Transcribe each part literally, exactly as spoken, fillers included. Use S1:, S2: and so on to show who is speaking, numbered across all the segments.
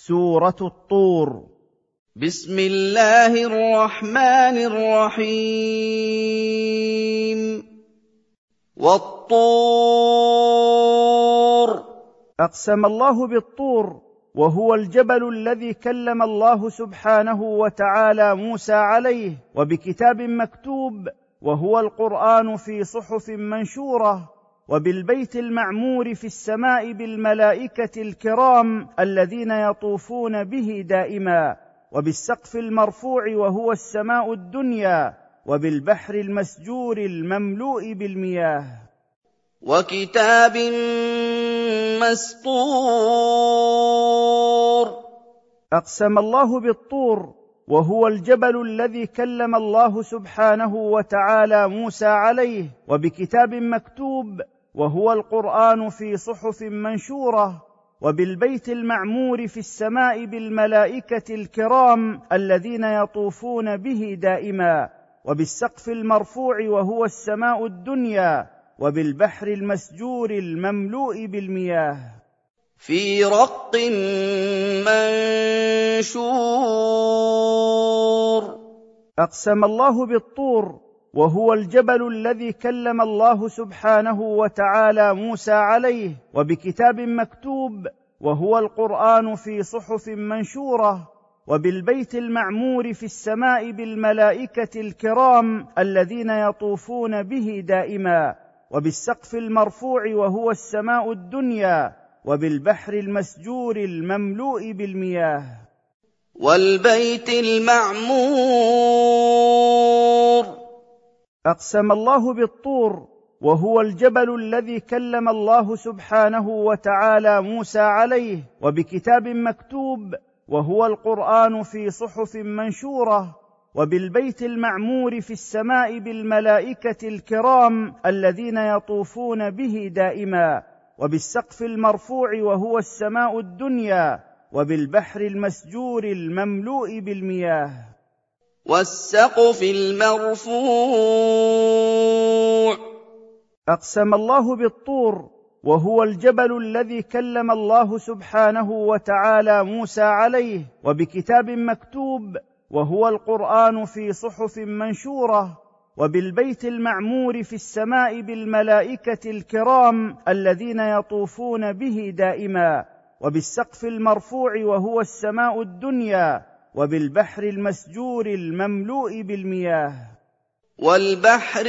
S1: سورة الطور.
S2: بسم الله الرحمن الرحيم. والطور.
S1: أقسم الله بالطور، وهو الجبل الذي كلم الله سبحانه وتعالى موسى عليه، وبكتاب مكتوب، وهو القرآن في صحف منشورة، وبالبيت المعمور في السماء بالملائكة الكرام الذين يطوفون به دائما، وبالسقف المرفوع وهو السماء الدنيا، وبالبحر المسجور المملوء بالمياه،
S2: وكتاب مسطور.
S1: أقسم الله بالطور، وهو الجبل الذي كلم الله سبحانه وتعالى موسى عليه، وبكتاب مكتوب، وهو القرآن في صحف منشورة، وبالبيت المعمور في السماء بالملائكة الكرام الذين يطوفون به دائما، وبالسقف المرفوع وهو السماء الدنيا، وبالبحر المسجور المملوء بالمياه،
S2: في رق منشور.
S1: أقسم الله بالطور، وهو الجبل الذي كلم الله سبحانه وتعالى موسى عليه، وبكتاب مكتوب، وهو القرآن في صحف منشورة، وبالبيت المعمور في السماء بالملائكة الكرام الذين يطوفون به دائما، وبالسقف المرفوع وهو السماء الدنيا، وبالبحر المسجور المملوء بالمياه،
S2: والبيت المعمور.
S1: أقسم الله بالطور، وهو الجبل الذي كلم الله سبحانه وتعالى موسى عليه، وبكتاب مكتوب، وهو القرآن في صحف منشورة، وبالبيت المعمور في السماء بالملائكة الكرام الذين يطوفون به دائما، وبالسقف المرفوع وهو السماء الدنيا، وبالبحر المسجور المملوء بالمياه،
S2: والسقف المرفوع.
S1: أقسم الله بالطور، وهو الجبل الذي كلم الله سبحانه وتعالى موسى عليه، وبكتاب مكتوب، وهو القرآن في صحف منشورة، وبالبيت المعمور في السماء بالملائكة الكرام الذين يطوفون به دائما، وبالسقف المرفوع وهو السماء الدنيا، وبالبحر المسجور المملوء بالمياه،
S2: والبحر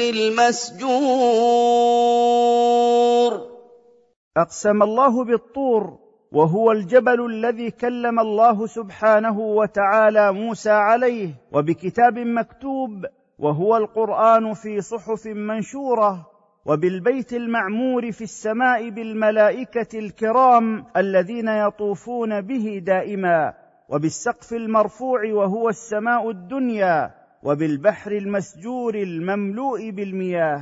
S2: المسجور.
S1: أقسم الله بالطور، وهو الجبل الذي كلم الله سبحانه وتعالى موسى عليه، وبكتاب مكتوب، وهو القرآن في صحف منشورة، وبالبيت المعمور في السماء بالملائكة الكرام الذين يطوفون به دائما، وبالسقف المرفوع وهو السماء الدنيا، وبالبحر المسجور المملوء بالمياه،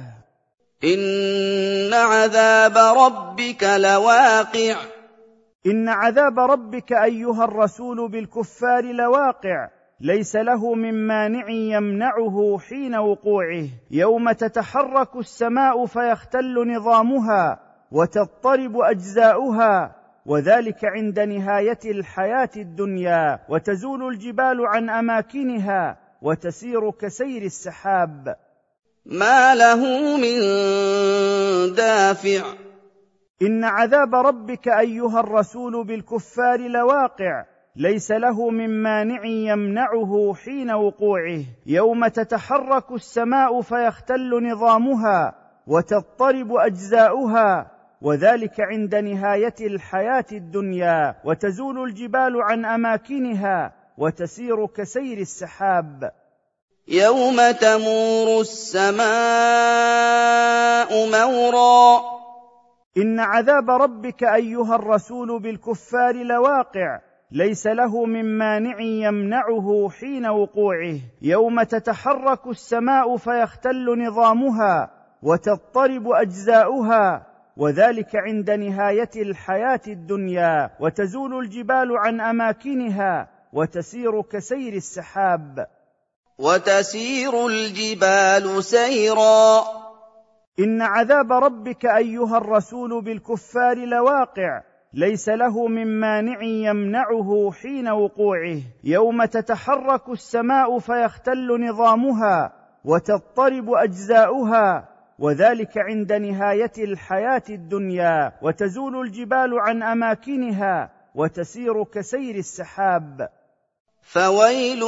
S2: إن عذاب ربك لواقع.
S1: إن عذاب ربك أيها الرسول بالكفار لواقع، ليس له من مانع يمنعه حين وقوعه، يوم تتحرك السماء فيختل نظامها وتضطرب أجزاؤها، وذلك عند نهاية الحياة الدنيا، وتزول الجبال عن أماكنها وتسير كسير السحاب،
S2: ما له من دافع.
S1: إن عذاب ربك أيها الرسول بالكفار لواقع، ليس له من مانع يمنعه حين وقوعه، يوم تتحرك السماء فيختل نظامها وتضطرب أجزاؤها، وذلك عند نهاية الحياة الدنيا، وتزول الجبال عن أماكنها وتسير كسير السحاب،
S2: يوم تمور السماء مورا.
S1: إن عذاب ربك أيها الرسول بالكفار لواقع، ليس له من مانع يمنعه حين وقوعه، يوم تتحرك السماء فيختل نظامها وتضطرب أجزاؤها، وذلك عند نهاية الحياة الدنيا، وتزول الجبال عن أماكنها وتسير كسير السحاب،
S2: وتسير الجبال سيرا.
S1: إن عذاب ربك أيها الرسول بالكفار لواقع، ليس له من مانع يمنعه حين وقوعه، يوم تتحرك السماء فيختل نظامها وتضطرب أجزاؤها، وذلك عند نهاية الحياة الدنيا، وتزول الجبال عن أماكنها وتسير كسير السحاب.
S2: فويل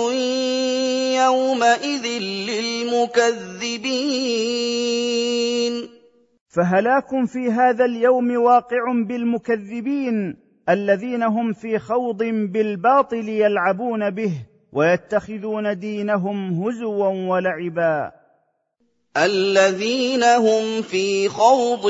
S2: يومئذ للمكذبين.
S1: فهلاك في هذا اليوم واقع بالمكذبين الذين هم في خوض بالباطل يلعبون به ويتخذون دينهم هزوا ولعبا.
S2: الذين هم في خوض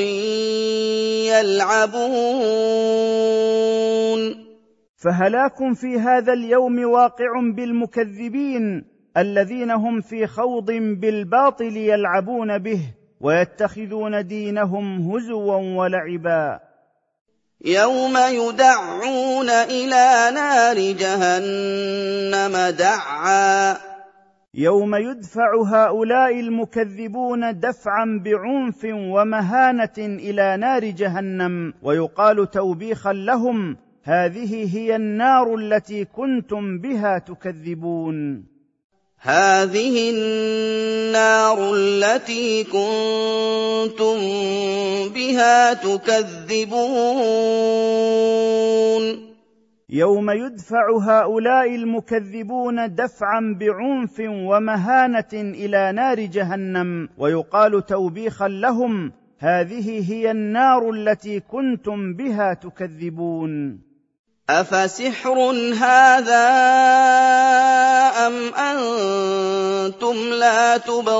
S2: يلعبون.
S1: فهلاك في هذا اليوم واقع بالمكذبين الذين هم في خوض بالباطل يلعبون به ويتخذون دينهم هزوا ولعبا.
S2: يوم يدعون إلى نار جهنم دعا.
S1: يوم يدفع هؤلاء المكذبون دفعا بعنف ومهانة إلى نار جهنم، ويقال توبيخا لهم: هذه هي النار التي كنتم بها تكذبون.
S2: هذه النار التي كنتم بها تكذبون.
S1: يوم يدفع هؤلاء المكذبون دفعا بعنف ومهانة إلى نار جهنم، ويقال توبيخا لهم: هذه هي النار التي كنتم بها تكذبون.
S2: أفسحر هذا أم أنتم لا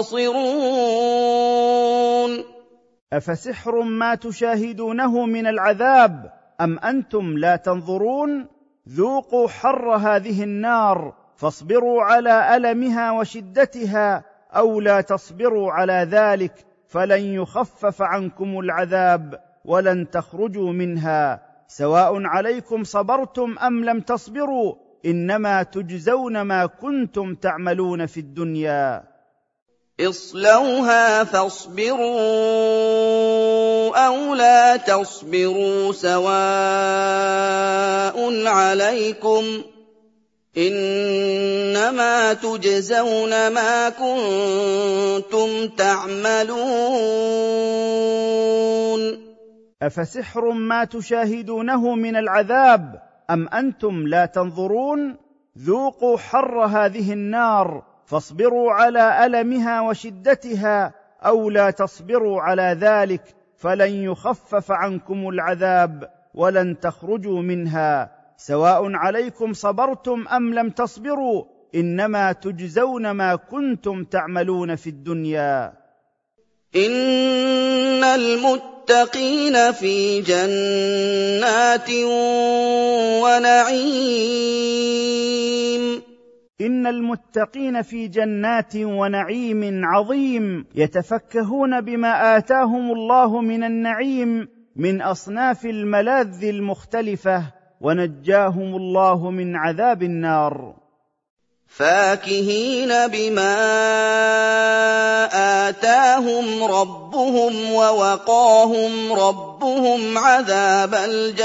S2: تبصرون.
S1: أفسحر ما تشاهدونه من العذاب أم أنتم لا تنظرون. ذوقوا حر هذه النار فاصبروا على ألمها وشدتها، أو لا تصبروا على ذلك فلن يخفف عنكم العذاب ولن تخرجوا منها، سواء عليكم صبرتم أم لم تصبروا، إنما تجزون ما كنتم تعملون في الدنيا.
S2: اصلوها فاصبروا أو لا تصبروا سواء عليكم، إنما تجزون ما كنتم تعملون.
S1: أفسحر ما تشاهدونه من العذاب أم أنتم لا تنظرون. ذوقوا حر هذه النار فاصبروا على ألمها وشدتها، أو لا تصبروا على ذلك فلن يخفف عنكم العذاب ولن تخرجوا منها، سواء عليكم صبرتم أم لم تصبروا، إنما تجزون ما كنتم تعملون في الدنيا.
S2: إن المتقين في جنات ونعيم.
S1: إن المتقين في جنات ونعيم عظيم، يتفكهون بما آتاهم الله من النعيم من أصناف الملاذ المختلفة، ونجاهم الله من عذاب النار.
S2: فاكهين بما آتاهم ربهم ووقاهم ربهم عذاب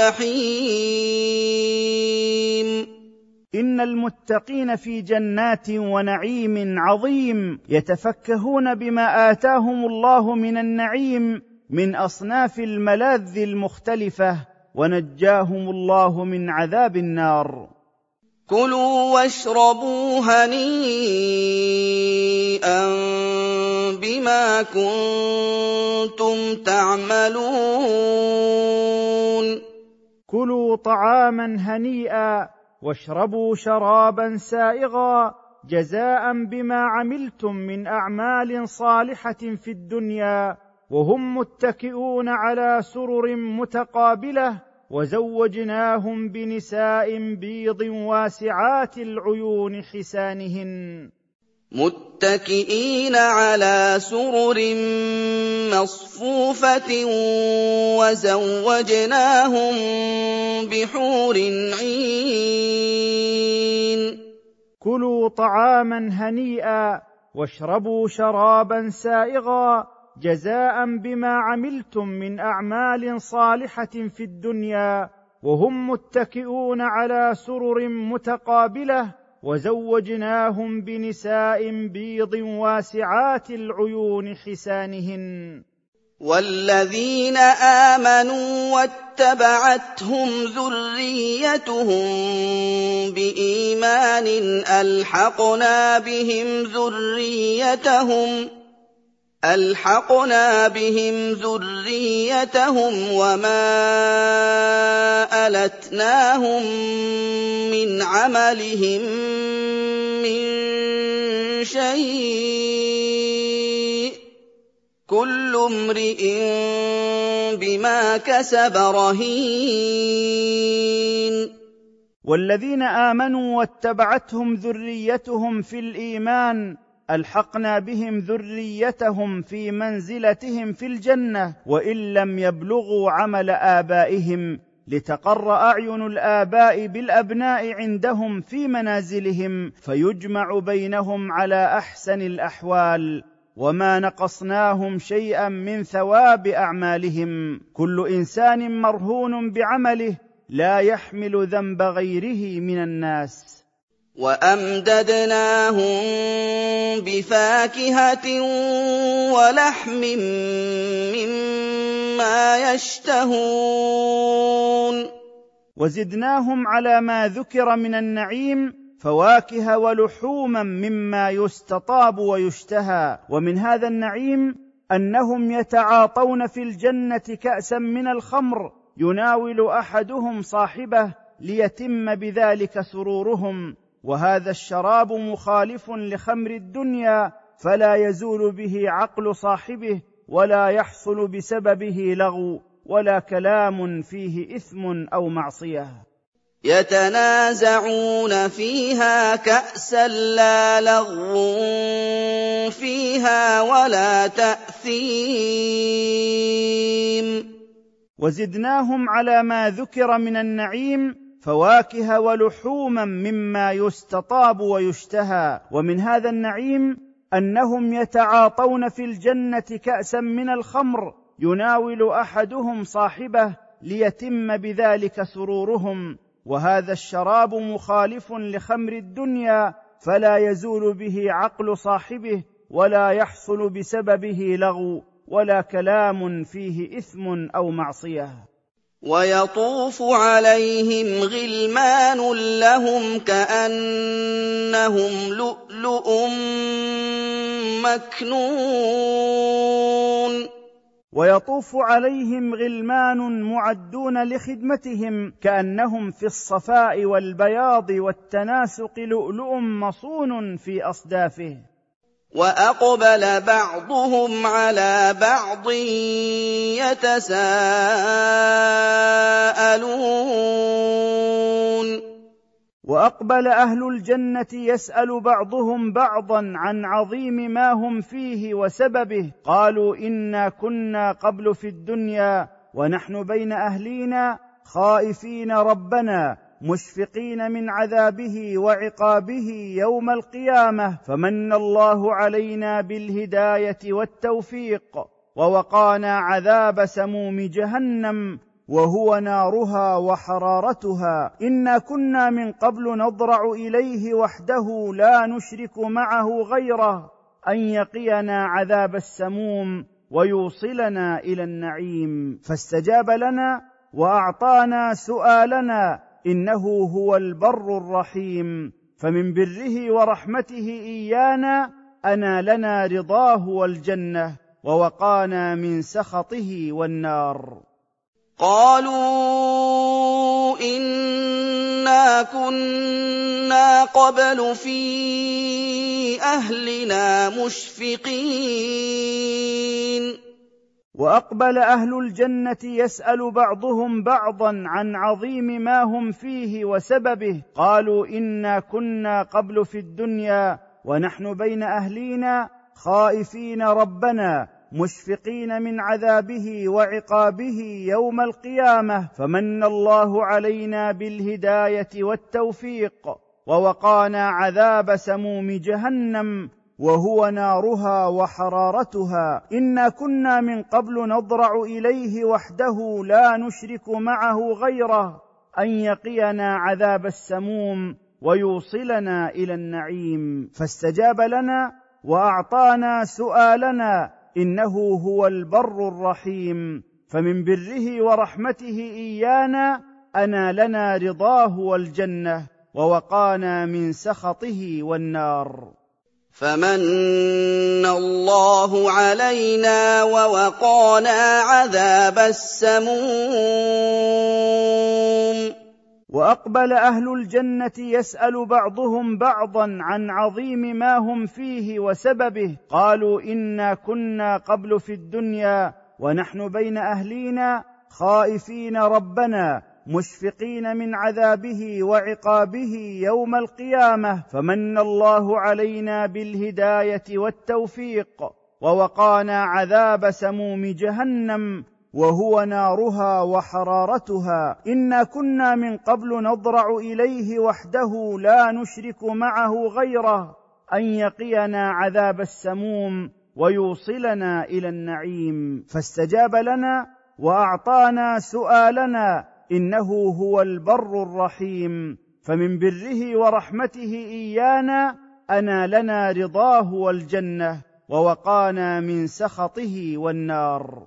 S2: الجحيم.
S1: إن المتقين في جنات ونعيم عظيم، يتفكهون بما آتاهم الله من النعيم من أصناف الملاذ المختلفة، ونجاهم الله من عذاب النار.
S2: كلوا واشربوا هنيئا بما كنتم تعملون.
S1: كلوا طعاما هنيئا واشربوا شرابا سائغا جزاء بما عملتم من أعمال صالحة في الدنيا، وهم متكئون على سرر متقابلة، وزوجناهم بنساء بيض واسعات العيون حسانهن.
S2: متكئين على سرر مصفوفة وزوجناهم بحور عين.
S1: كلوا طعاما هنيئا واشربوا شرابا سائغا جزاء بما عملتم من أعمال صالحة في الدنيا، وهم متكئون على سرر متقابلة وزوجناهم بنساء بيض واسعات العيون حسانهن.
S2: والذين آمنوا واتبعتهم ذريتهم بإيمان ألحقنا بهم ذريتهم ألحقنا بهم ذريتهم وما ألتناهم من عملهم من شيء كل امرئ بما كسب رهين.
S1: والذين آمنوا واتبعتهم ذريتهم في الإيمان ألحقنا بهم ذريتهم في منزلتهم في الجنة وإن لم يبلغوا عمل آبائهم، لتقر أعين الآباء بالأبناء عندهم في منازلهم فيجمع بينهم على أحسن الأحوال، وما نقصناهم شيئا من ثواب أعمالهم. كل إنسان مرهون بعمله لا يحمل ذنب غيره من الناس.
S2: وأمددناهم بفاكهة ولحم مما يشتهون.
S1: وزدناهم على ما ذكر من النعيم فواكه ولحوما مما يستطاب ويشتهى. ومن هذا النعيم أنهم يتعاطون في الجنة كأسا من الخمر يناول أحدهم صاحبه ليتم بذلك سرورهم، وهذا الشراب مخالف لخمر الدنيا فلا يزول به عقل صاحبه ولا يحصل بسببه لغو ولا كلام فيه إثم أو معصية.
S2: يتنازعون فيها كأسا لا لغو فيها ولا تأثيم.
S1: وزدناهم على ما ذكر من النعيم فواكه ولحوما مما يستطاب ويشتهى. ومن هذا النعيم أنهم يتعاطون في الجنة كأسا من الخمر يناول أحدهم صاحبه ليتم بذلك سرورهم، وهذا الشراب مخالف لخمر الدنيا فلا يزول به عقل صاحبه ولا يحصل بسببه لغو ولا كلام فيه إثم أو معصية.
S2: ويطوف عليهم غلمان لهم كأنهم لؤلؤ مكنون.
S1: ويطوف عليهم غلمان معدون لخدمتهم كأنهم في الصفاء والبياض والتناسق لؤلؤ مصون في أصدافه.
S2: وأقبل بعضهم على بعض يتساءلون.
S1: وأقبل أهل الجنة يسأل بعضهم بعضا عن عظيم ما هم فيه وسببه، قالوا إنا كنا قبل في الدنيا ونحن بين أهلينا خائفين ربنا مشفقين من عذابه وعقابه يوم القيامة، فمن الله علينا بالهداية والتوفيق ووقانا عذاب سموم جهنم وهو نارها وحرارتها. إنا كنا من قبل نضرع إليه وحده لا نشرك معه غيره أن يقينا عذاب السموم ويوصلنا إلى النعيم، فاستجاب لنا وأعطانا سؤالنا إنه هو البر الرحيم، فمن بره ورحمته إيانا أنالنا رضاه والجنة ووقانا من سخطه والنار.
S2: قالوا إنا كنا قبل في أهلنا مشفقين.
S1: وأقبل أهل الجنة يسأل بعضهم بعضا عن عظيم ما هم فيه وسببه، قالوا إنا كنا قبل في الدنيا ونحن بين أهلينا خائفين ربنا مشفقين من عذابه وعقابه يوم القيامة، فمن الله علينا بالهداية والتوفيق ووقانا عذاب سموم جهنم وهو نارها وحرارتها. إنا كنا من قبل نضرع إليه وحده لا نشرك معه غيره أن يقينا عذاب السموم ويوصلنا إلى النعيم. فاستجاب لنا وأعطانا سؤالنا، إنه هو البر الرحيم، فمن بره ورحمته إيانا أنالنا رضاه والجنة، ووقانا من سخطه والنار.
S2: فمن الله علينا ووقانا عذاب السموم.
S1: وأقبل أهل الجنة يسأل بعضهم بعضا عن عظيم ما هم فيه وسببه، قالوا إنا كنا قبل في الدنيا ونحن بين أهلينا خائفين ربنا مشفقين من عذابه وعقابه يوم القيامة، فمن الله علينا بالهداية والتوفيق، ووقانا عذاب سموم جهنم وهو نارها وحرارتها. إنا كنا من قبل نضرع إليه وحده لا نشرك معه غيره، أن يقينا عذاب السموم ويوصلنا إلى النعيم. فاستجاب لنا وأعطانا سؤالنا، إنه هو البر الرحيم، فمن بره ورحمته إيانا أنالنا رضاه والجنة، ووقانا من سخطه والنار.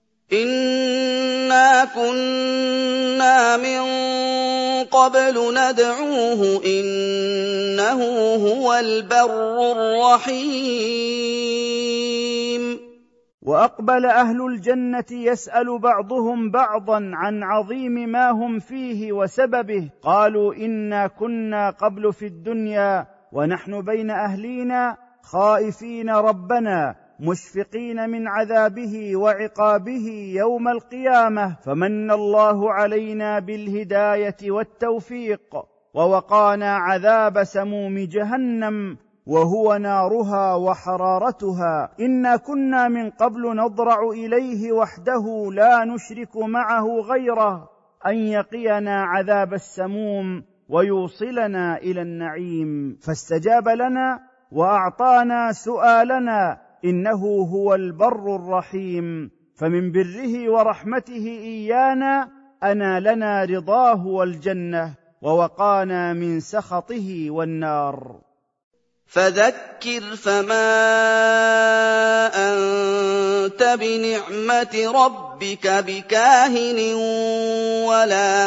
S2: إنا كنا من قبل ندعوه إنه هو البر الرحيم.
S1: وأقبل أهل الجنة يسأل بعضهم بعضا عن عظيم ما هم فيه وسببه، قالوا إنا كنا قبل في الدنيا ونحن بين أهلينا خائفين ربنا مشفقين من عذابه وعقابه يوم القيامة، فمن الله علينا بالهداية والتوفيق، ووقانا عذاب سموم جهنم وهو نارها وحرارتها. إنا كنا من قبل نضرع إليه وحده لا نشرك معه غيره، أن يقينا عذاب السموم ويوصلنا إلى النعيم. فاستجاب لنا وأعطانا سؤالنا، إنه هو البر الرحيم، فمن بره ورحمته إيانا أنالنا رضاه والجنة، ووقانا من سخطه والنار.
S2: فذكر فما أنت بنعمة ربك بكاهن ولا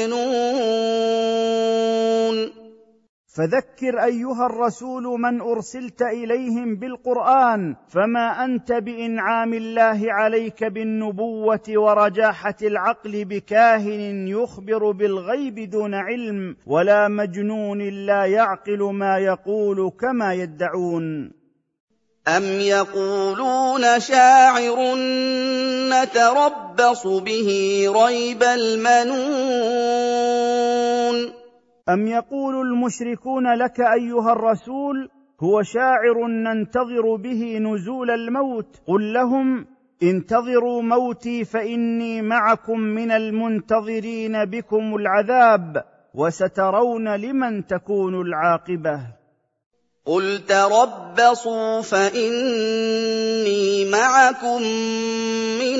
S2: مجنون.
S1: فذكر أيها الرسول من أرسلت إليهم بالقرآن، فما أنت بإنعام الله عليك بالنبوة ورجاحة العقل بكاهن يخبر بالغيب دون علم، ولا مجنون لا يعقل ما يقول كما يدعون.
S2: أم يقولون شاعر نتربص به ريب المنون.
S1: أم يقول المشركون لك أيها الرسول هو شاعر ننتظر به نزول الموت، قل لهم انتظروا موتي فإني معكم من المنتظرين بكم العذاب، وسترون لمن تكون العاقبة.
S2: قل تربصوا فإني معكم من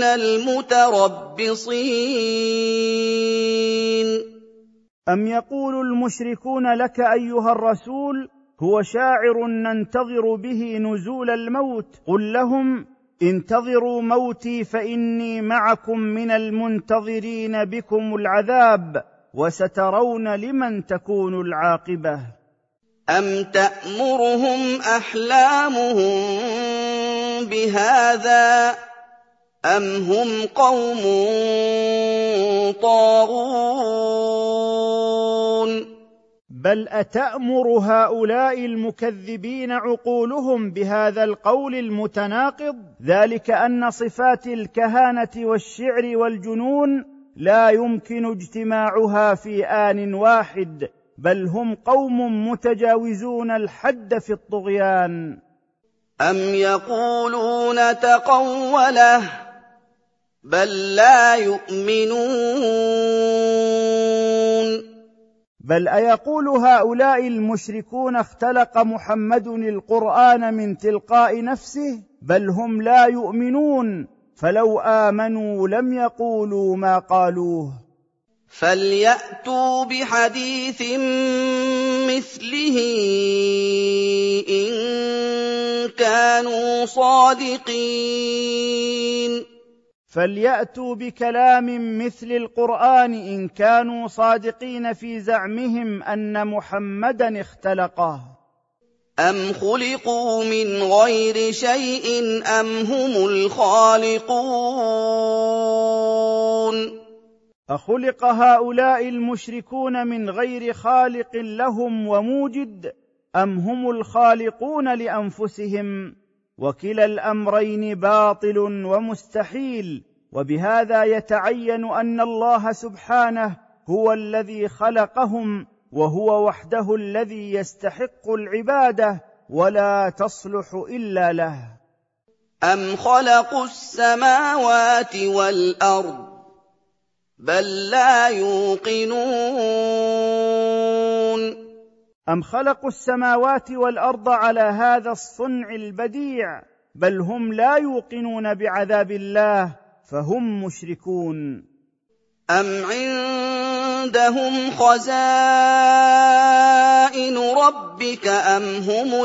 S2: المتربصين.
S1: أم يقول المشركون لك أيها الرسول هو شاعر ننتظر به نزول الموت، قل لهم انتظروا موتي فإني معكم من المنتظرين بكم العذاب، وسترون لمن تكون العاقبة.
S2: أم تأمرهم أحلامهم بهذا أم هم قوم طاغون.
S1: بل أتأمر هؤلاء المكذبين عقولهم بهذا القول المتناقض؟ ذلك أن صفات الكهانة والشعر والجنون لا يمكن اجتماعها في آن واحد، بل هم قوم متجاوزون الحد في الطغيان.
S2: أم يقولون تقوله بل لا يؤمنون.
S1: بل أيقول هؤلاء المشركون اختلق محمد القرآن من تلقاء نفسه؟ بل هم لا يؤمنون، فلو آمنوا لم يقولوا ما قالوه.
S2: فَلْيَأْتُوا بِحَدِيثٍ مِّثْلِهِ إِن كَانُوا صَادِقِينَ
S1: فَلْيَأْتُوا بِكَلَامٍ مثل القرآن إن كانوا صادقين في زعمهم أن محمدًا اختلقه.
S2: أَمْ خُلِقُوا مِنْ غَيْرِ شَيْءٍ أَمْ هُمُ الْخَالِقُونَ
S1: أخلق هؤلاء المشركون من غير خالق لهم وموجد أم هم الخالقون لأنفسهم؟ وكلا الأمرين باطل ومستحيل، وبهذا يتعين أن الله سبحانه هو الذي خلقهم، وهو وحده الذي يستحق العبادة ولا تصلح إلا له.
S2: أَمْ خَلَقُوا السَّمَاوَاتِ وَالْأَرْضَ بَل لَّا يُوقِنُونَ
S1: أم خلقوا السماوات والأرض على هذا الصنع البديع، بل هم لا يوقنون بعذاب الله فهم مشركون.
S2: أَمْ عِندَهُمْ خَزَائِنُ رَبِّكَ أَمْ هُمُ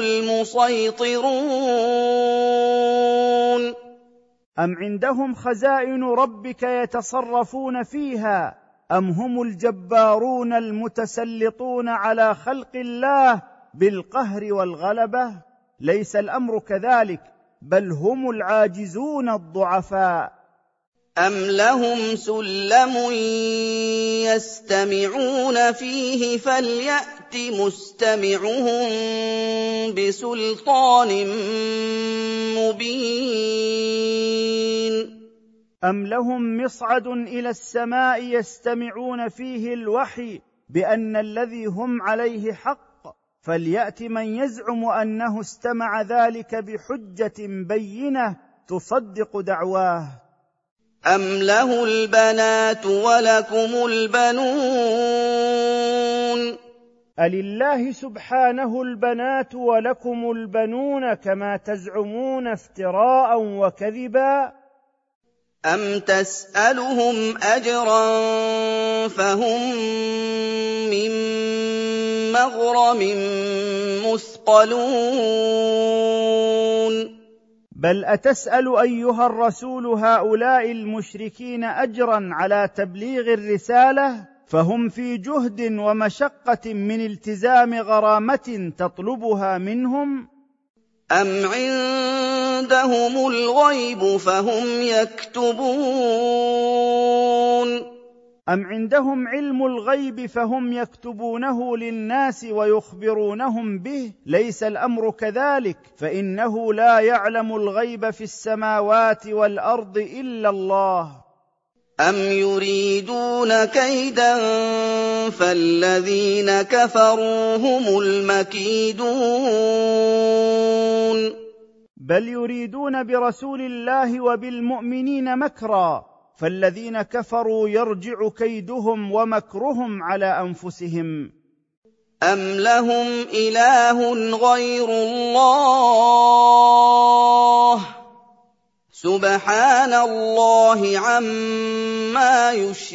S2: الْمُصَيْطِرُونَ
S1: أم عندهم خزائن ربك يتصرفون فيها أم هم الجبارون المتسلطون على خلق الله بالقهر والغلبة؟ ليس الأمر كذلك، بل هم العاجزون الضعفاء.
S2: أَمْ لَهُمْ سُلَّمٌ يَسْتَمِعُونَ فِيهِ فَلْيَأْتِ مُسْتَمِعُهُم بِسُلْطَانٍ مُّبِينٍ
S1: أم لهم مصعد إلى السماء يستمعون فيه الوحي بأن الذي هم عليه حق، فليأت من يزعم أنه استمع ذلك بحجة بينة تصدق دعواه.
S2: أَمْ لَهُ الْبَنَاتُ وَلَكُمُ الْبَنُونَ
S1: ألله سبحانه البنات ولكم البنون كما تزعمون افتراء وكذبا؟
S2: أَمْ تَسْأَلُهُمْ أَجْرًا فَهُم مِّن مَّغْرَمٍ مُّثْقَلُونَ
S1: بل أتسأل أيها الرسول هؤلاء المشركين أجرا على تبليغ الرسالة؟ فهم في جهد ومشقة من التزام غرامة تطلبها منهم.
S2: أَمْ عِندَهُمُ الْغَيْبُ فَهُمْ يَكْتُبُونَ
S1: أم عندهم علم الغيب فهم يكتبونه للناس ويخبرونهم به؟ ليس الأمر كذلك، فإنه لا يعلم الغيب في السماوات والأرض إلا الله.
S2: أَمْ يُرِيدُونَ كَيْدًا فَالَّذِينَ كَفَرُوا هُمُ الْمَكِيدُونَ
S1: بل يريدون برسول الله وبالمؤمنين مكرا، فالذين كفروا يرجع كيدهم ومكرهم على أنفسهم.
S2: أَمْ لَهُمْ إِلَٰهٌ غَيْرُ اللَّهِ سُبْحَانَ اللَّهِ عَمَّا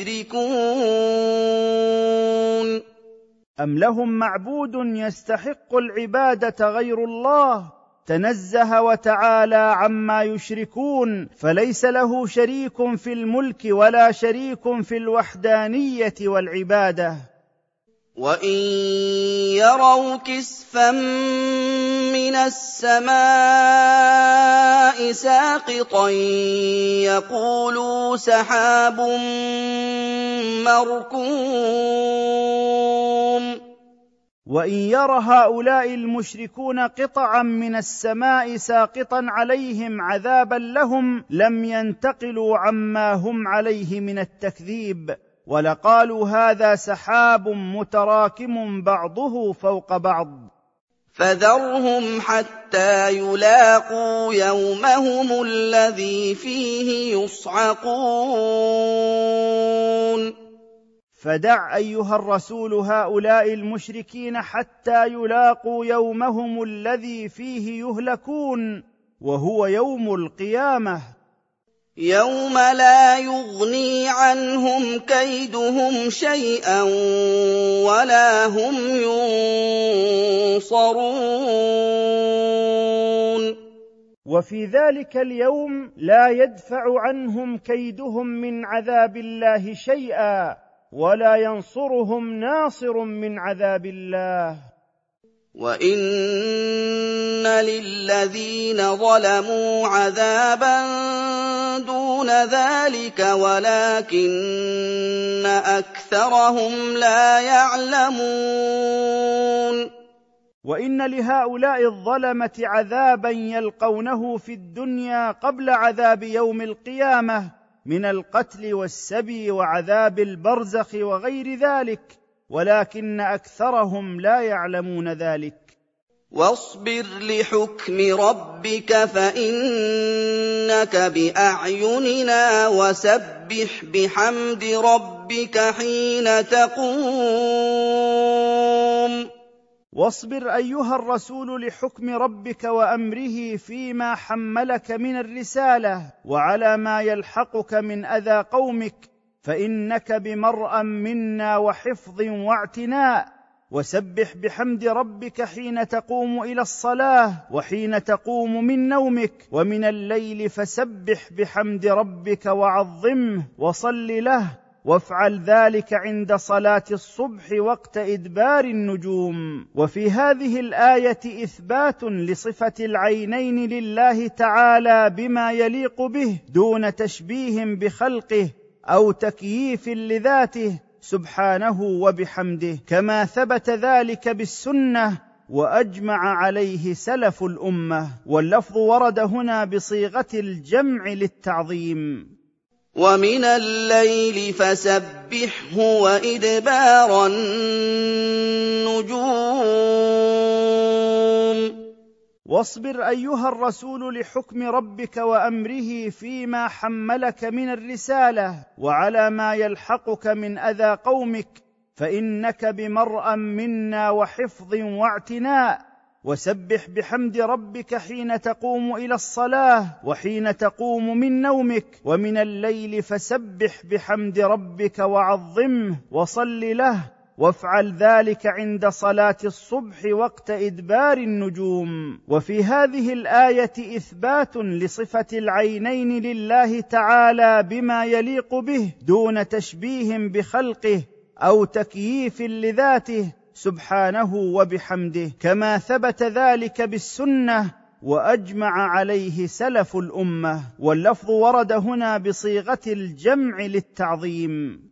S2: يُشْرِكُونَ
S1: أم لهم معبود يستحق العبادة غير الله؟ تنزه وتعالى عما يشركون، فليس له شريك في الملك ولا شريك في الوحدانية والعبادة.
S2: وَإِن يَرَوْا كِسْفًا مِّنَ السَّمَاءِ سَاقِطًا يَقُولُوا سَحَابٌ مَّرْكُومٌ
S1: وإن ير هؤلاء المشركون قطعا من السماء ساقطا عليهم عذابا لهم لم ينتقلوا عما هم عليه من التكذيب، ولقالوا هذا سحاب متراكم بعضه فوق بعض.
S2: فذرهم حتى يلاقوا يومهم الذي فيه يصعقون.
S1: فدع أيها الرسول هؤلاء المشركين حتى يلاقوا يومهم الذي فيه يهلكون، وهو يوم القيامة.
S2: يَوْمَ لَا يُغْنِي عَنْهُمْ كَيْدُهُمْ شَيْئًا وَلَا هُمْ يُنصَرُونَ
S1: وفي ذلك اليوم لا يدفع عنهم كيدهم من عذاب الله شيئا ولا ينصرهم ناصر من عذاب الله.
S2: وَإِنَّ لِلَّذِينَ ظَلَمُوا عَذَابًا دُونَ ذَلِكَ وَلَٰكِنَّ أَكْثَرَهُمْ لَا يَعْلَمُونَ
S1: وإن لهؤلاء الظلمة عذابا يلقونه في الدنيا قبل عذاب يوم القيامة من القتل والسبي وعذاب البرزخ وغير ذلك، ولكن أكثرهم لا يعلمون ذلك.
S2: واصبر لحكم ربك فإنك بأعيننا وسبح بحمد ربك حين تقوم.
S1: واصبر أيها الرسول لحكم ربك وأمره فيما حملك من الرسالة وعلى ما يلحقك من أذى قومك، فإنك بمرأ منا وحفظ واعتناء. وسبح بحمد ربك حين تقوم إلى الصلاة وحين تقوم من نومك، ومن الليل فسبح بحمد ربك وعظمه وصل له، وافعل ذلك عند صلاة الصبح وقت إدبار النجوم. وفي هذه الآية إثبات لصفة العينين لله تعالى بما يليق به دون تشبيه بخلقه أو تكييف لذاته سبحانه وبحمده، كما ثبت ذلك بالسنة وأجمع عليه سلف الأمة. واللفظ ورد هنا بصيغة الجمع للتعظيم.
S2: ومن الليل فسبحه وإدبار النجوم.
S1: واصبر أيها الرسول لحكم ربك وأمره فيما حملك من الرسالة وعلى ما يلحقك من أذى قومك، فإنك بمرأ منا وحفظ واعتناء. وسبح بحمد ربك حين تقوم إلى الصلاة وحين تقوم من نومك، ومن الليل فسبح بحمد ربك وعظمه وصل له، وافعل ذلك عند صلاة الصبح وقت إدبار النجوم. وفي هذه الآية إثبات لصفة العينين لله تعالى بما يليق به دون تشبيه بخلقه أو تكييف لذاته سبحانه وبحمده، كما ثبت ذلك بالسنة وأجمع عليه سلف الأمة. واللفظ ورد هنا بصيغة الجمع للتعظيم.